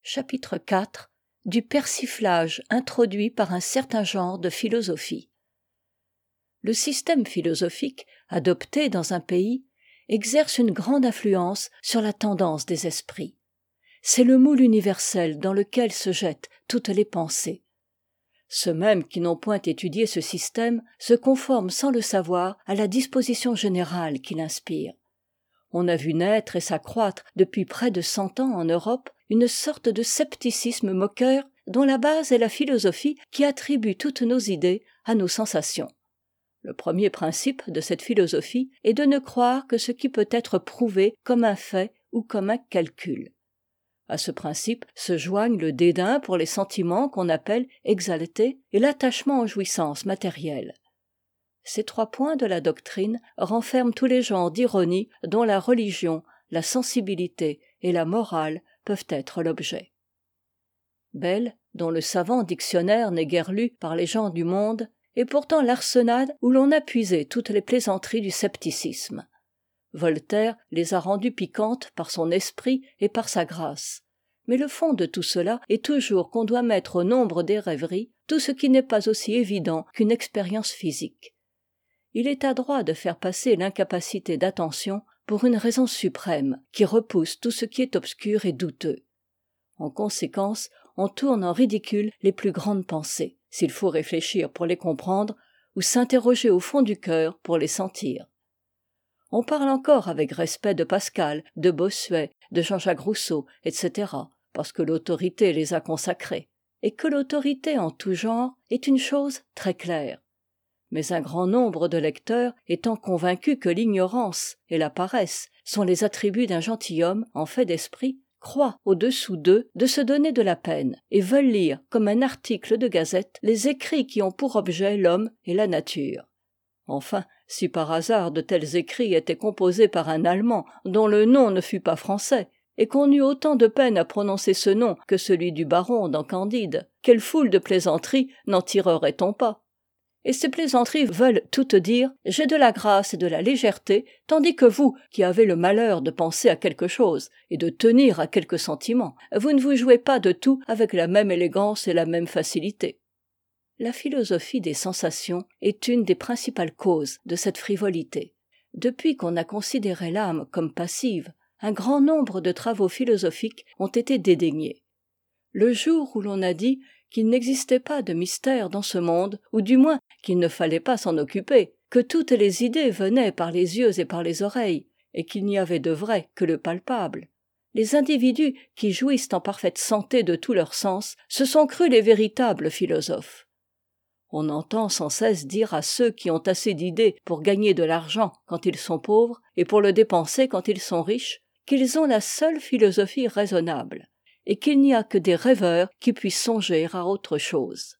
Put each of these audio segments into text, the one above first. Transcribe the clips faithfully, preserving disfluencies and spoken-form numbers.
Chapitre quatre. Du persiflage introduit par un certain genre de philosophie. Le système philosophique, adopté dans un pays, exerce une grande influence sur la tendance des esprits. C'est le moule universel dans lequel se jettent toutes les pensées. Ceux mêmes qui n'ont point étudié ce système se conforment sans le savoir à la disposition générale qu'il inspire. On a vu naître et s'accroître depuis près de cent ans en Europe une sorte de scepticisme moqueur dont la base est la philosophie qui attribue toutes nos idées à nos sensations. Le premier principe de cette philosophie est de ne croire que ce qui peut être prouvé comme un fait ou comme un calcul. À ce principe se joignent le dédain pour les sentiments qu'on appelle exaltés et l'attachement aux jouissances matérielles. Ces trois points de la doctrine renferment tous les genres d'ironie dont la religion, la sensibilité et la morale peuvent être l'objet. Bayle, dont le savant dictionnaire n'est guère lu par les gens du monde, est pourtant l'arsenal où l'on a puisé toutes les plaisanteries du scepticisme. Voltaire les a rendues piquantes par son esprit et par sa grâce. Mais le fond de tout cela est toujours qu'on doit mettre au nombre des rêveries tout ce qui n'est pas aussi évident qu'une expérience physique. Il est adroit de faire passer l'incapacité d'attention pour une raison suprême qui repousse tout ce qui est obscur et douteux. En conséquence, on tourne en ridicule les plus grandes pensées, s'il faut réfléchir pour les comprendre, ou s'interroger au fond du cœur pour les sentir. On parle encore avec respect de Pascal, de Bossuet, de Jean-Jacques Rousseau, et cætera, parce que l'autorité les a consacrés, et que l'autorité en tout genre est une chose très claire. Mais un grand nombre de lecteurs, étant convaincus que l'ignorance et la paresse sont les attributs d'un gentilhomme en fait d'esprit, croient au-dessous d'eux de se donner de la peine et veulent lire comme un article de gazette les écrits qui ont pour objet l'homme et la nature. Enfin, si par hasard de tels écrits étaient composés par un Allemand dont le nom ne fût pas français, et qu'on eût autant de peine à prononcer ce nom que celui du baron dans Candide, quelle foule de plaisanteries n'en tirerait-on pas ? Et ces plaisanteries veulent toutes dire « j'ai de la grâce et de la légèreté, tandis que vous, qui avez le malheur de penser à quelque chose et de tenir à quelque sentiment, vous ne vous jouez pas de tout avec la même élégance et la même facilité. » La philosophie des sensations est une des principales causes de cette frivolité. Depuis qu'on a considéré l'âme comme passive, un grand nombre de travaux philosophiques ont été dédaignés. Le jour où l'on a dit qu'il n'existait pas de mystère dans ce monde, ou du moins qu'il ne fallait pas s'en occuper, que toutes les idées venaient par les yeux et par les oreilles, et qu'il n'y avait de vrai que le palpable, les individus qui jouissent en parfaite santé de tous leurs sens se sont crus les véritables philosophes. On entend sans cesse dire à ceux qui ont assez d'idées pour gagner de l'argent quand ils sont pauvres, et pour le dépenser quand ils sont riches, qu'ils ont la seule philosophie raisonnable, et qu'il n'y a que des rêveurs qui puissent songer à autre chose.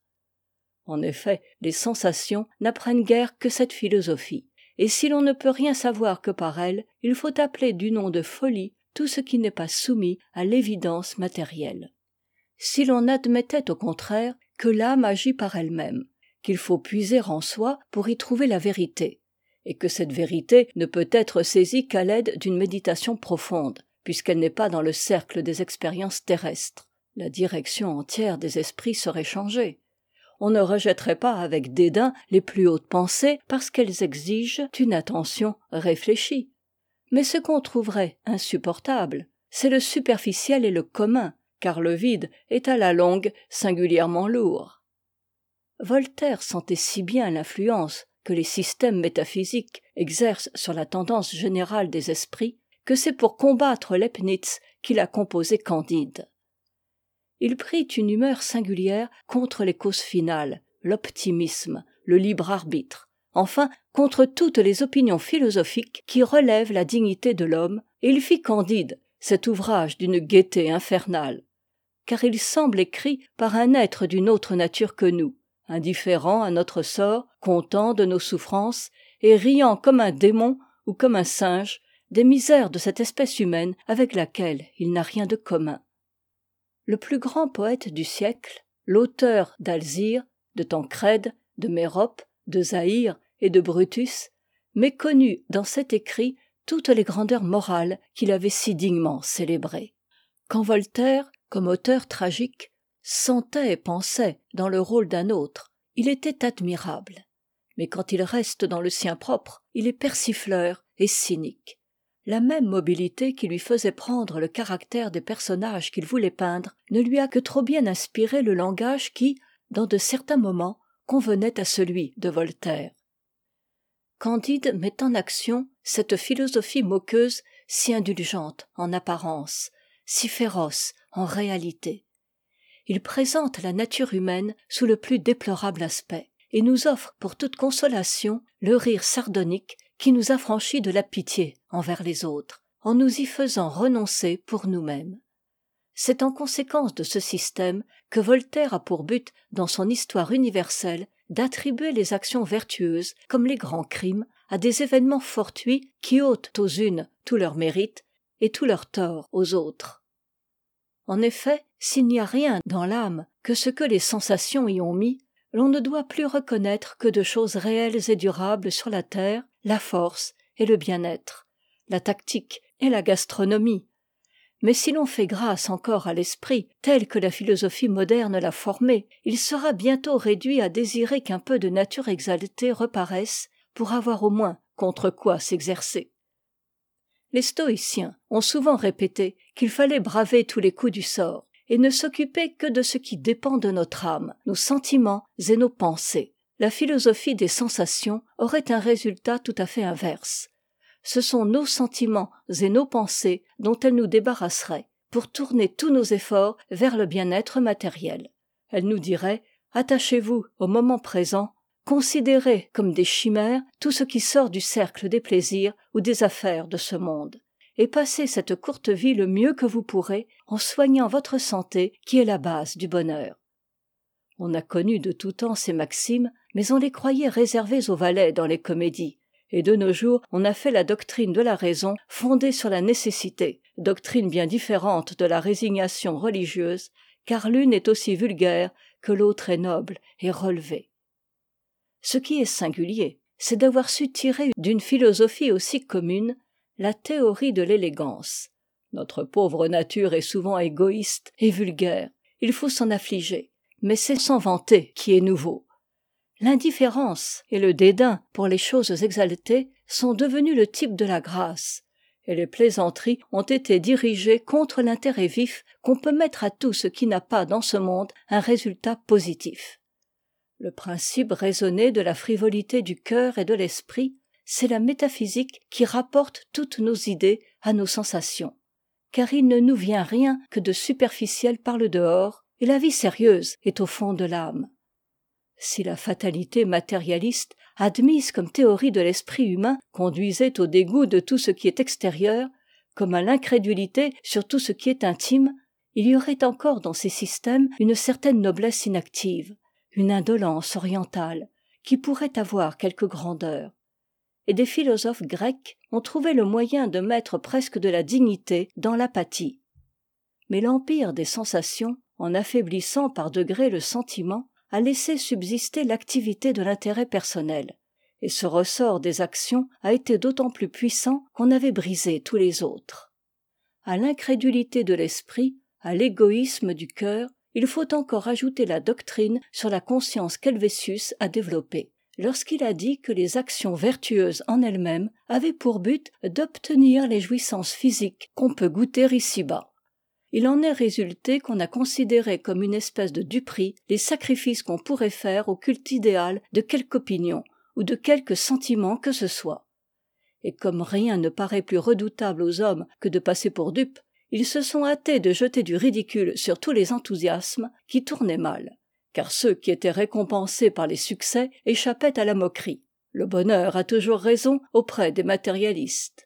En effet, les sensations n'apprennent guère que cette philosophie, et si l'on ne peut rien savoir que par elle, il faut appeler du nom de folie tout ce qui n'est pas soumis à l'évidence matérielle. Si l'on admettait au contraire que l'âme agit par elle-même, qu'il faut puiser en soi pour y trouver la vérité, et que cette vérité ne peut être saisie qu'à l'aide d'une méditation profonde, puisqu'elle n'est pas dans le cercle des expériences terrestres. La direction entière des esprits serait changée. On ne rejetterait pas avec dédain les plus hautes pensées parce qu'elles exigent une attention réfléchie. Mais ce qu'on trouverait insupportable, c'est le superficiel et le commun, car le vide est à la longue singulièrement lourd. Voltaire sentait si bien l'influence que les systèmes métaphysiques exercent sur la tendance générale des esprits, que c'est pour combattre Leibniz qu'il a composé Candide. Il prit une humeur singulière contre les causes finales, l'optimisme, le libre arbitre, enfin contre toutes les opinions philosophiques qui relèvent la dignité de l'homme, et il fit Candide, cet ouvrage d'une gaieté infernale, car il semble écrit par un être d'une autre nature que nous, indifférent à notre sort, content de nos souffrances, et riant comme un démon ou comme un singe des misères de cette espèce humaine avec laquelle il n'a rien de commun. Le plus grand poète du siècle, l'auteur d'Alzire, de Tancrède, de Mérope, de Zaïre et de Brutus, méconnut dans cet écrit toutes les grandeurs morales qu'il avait si dignement célébrées. Quand Voltaire, Comme auteur tragique, sentait et pensait dans le rôle d'un autre, il était admirable. Mais quand il reste dans le sien propre, il est persifleur et cynique. La même mobilité qui lui faisait prendre le caractère des personnages qu'il voulait peindre ne lui a que trop bien inspiré le langage qui, dans de certains moments, convenait à celui de Voltaire. Candide met en action cette philosophie moqueuse si indulgente en apparence, si féroce en réalité. Il présente la nature humaine sous le plus déplorable aspect et nous offre pour toute consolation le rire sardonique qui nous affranchit de la pitié envers les autres, en nous y faisant renoncer pour nous-mêmes. C'est en conséquence de ce système que Voltaire a pour but, dans son Histoire universelle, d'attribuer les actions vertueuses, comme les grands crimes, à des événements fortuits qui ôtent aux unes tout leur mérite et tout leur tort aux autres. En effet, s'il n'y a rien dans l'âme que ce que les sensations y ont mis, l'on ne doit plus reconnaître que de choses réelles et durables sur la terre, la force et le bien-être, la tactique et la gastronomie. Mais si l'on fait grâce encore à l'esprit tel que la philosophie moderne l'a formé, il sera bientôt réduit à désirer qu'un peu de nature exaltée reparaisse pour avoir au moins contre quoi s'exercer. Les stoïciens ont souvent répété qu'il fallait braver tous les coups du sort et ne s'occuper que de ce qui dépend de notre âme, nos sentiments et nos pensées. La philosophie des sensations aurait un résultat tout à fait inverse. Ce sont nos sentiments et nos pensées dont elle nous débarrasserait pour tourner tous nos efforts vers le bien-être matériel. Elle nous dirait « Attachez-vous au moment présent, considérez comme des chimères tout ce qui sort du cercle des plaisirs ou des affaires de ce monde, et passez cette courte vie le mieux que vous pourrez en soignant votre santé qui est la base du bonheur. » On a connu de tout temps ces maximes, mais on les croyait réservées aux valets dans les comédies. Et de nos jours, on a fait la doctrine de la raison fondée sur la nécessité, doctrine bien différente de la résignation religieuse, car l'une est aussi vulgaire que l'autre est noble et relevée. Ce qui est singulier, c'est d'avoir su tirer d'une philosophie aussi commune la théorie de l'élégance. Notre pauvre nature est souvent égoïste et vulgaire, il faut s'en affliger, mais c'est s'en vanter qui est nouveau. L'indifférence et le dédain pour les choses exaltées sont devenus le type de la grâce, et les plaisanteries ont été dirigées contre l'intérêt vif qu'on peut mettre à tout ce qui n'a pas dans ce monde un résultat positif. Le principe raisonné de la frivolité du cœur et de l'esprit, c'est la métaphysique qui rapporte toutes nos idées à nos sensations, car il ne nous vient rien que de superficiel par le dehors, et la vie sérieuse est au fond de l'âme. Si la fatalité matérialiste, admise comme théorie de l'esprit humain, conduisait au dégoût de tout ce qui est extérieur, comme à l'incrédulité sur tout ce qui est intime, il y aurait encore dans ces systèmes une certaine noblesse inactive, une indolence orientale, qui pourrait avoir quelque grandeur. Et des philosophes grecs ont trouvé le moyen de mettre presque de la dignité dans l'apathie. Mais l'empire des sensations, en affaiblissant par degrés le sentiment, a laissé subsister l'activité de l'intérêt personnel, et ce ressort des actions a été d'autant plus puissant qu'on avait brisé tous les autres. À l'incrédulité de l'esprit, à l'égoïsme du cœur, il faut encore ajouter la doctrine sur la conscience qu'Helvétius a développée, lorsqu'il a dit que les actions vertueuses en elles-mêmes avaient pour but d'obtenir les jouissances physiques qu'on peut goûter ici-bas. Il en est résulté qu'on a considéré comme une espèce de duperie les sacrifices qu'on pourrait faire au culte idéal de quelque opinion ou de quelque sentiment que ce soit. Et comme rien ne paraît plus redoutable aux hommes que de passer pour dupes, ils se sont hâtés de jeter du ridicule sur tous les enthousiasmes qui tournaient mal, car ceux qui étaient récompensés par les succès échappaient à la moquerie. Le bonheur a toujours raison auprès des matérialistes.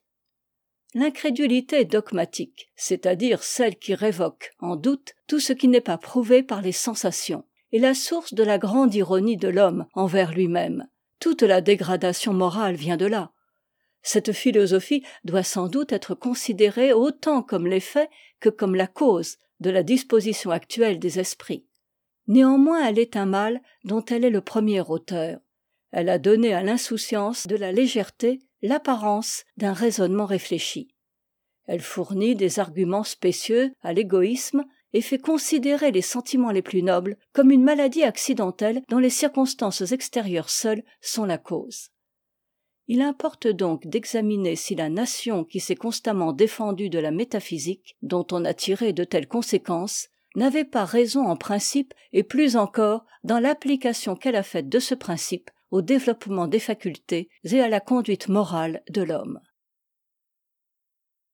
L'incrédulité dogmatique, c'est-à-dire celle qui révoque, en doute, tout ce qui n'est pas prouvé par les sensations, est la source de la grande ironie de l'homme envers lui-même. Toute la dégradation morale vient de là. Cette philosophie doit sans doute être considérée autant comme l'effet que comme la cause de la disposition actuelle des esprits. Néanmoins, elle est un mal dont elle est le premier auteur. Elle a donné à l'insouciance de la légèreté l'apparence d'un raisonnement réfléchi. Elle fournit des arguments spécieux à l'égoïsme et fait considérer les sentiments les plus nobles comme une maladie accidentelle dont les circonstances extérieures seules sont la cause. Il importe donc d'examiner si la nation qui s'est constamment défendue de la métaphysique, dont on a tiré de telles conséquences, n'avait pas raison en principe et plus encore dans l'application qu'elle a faite de ce principe au développement des facultés et à la conduite morale de l'homme.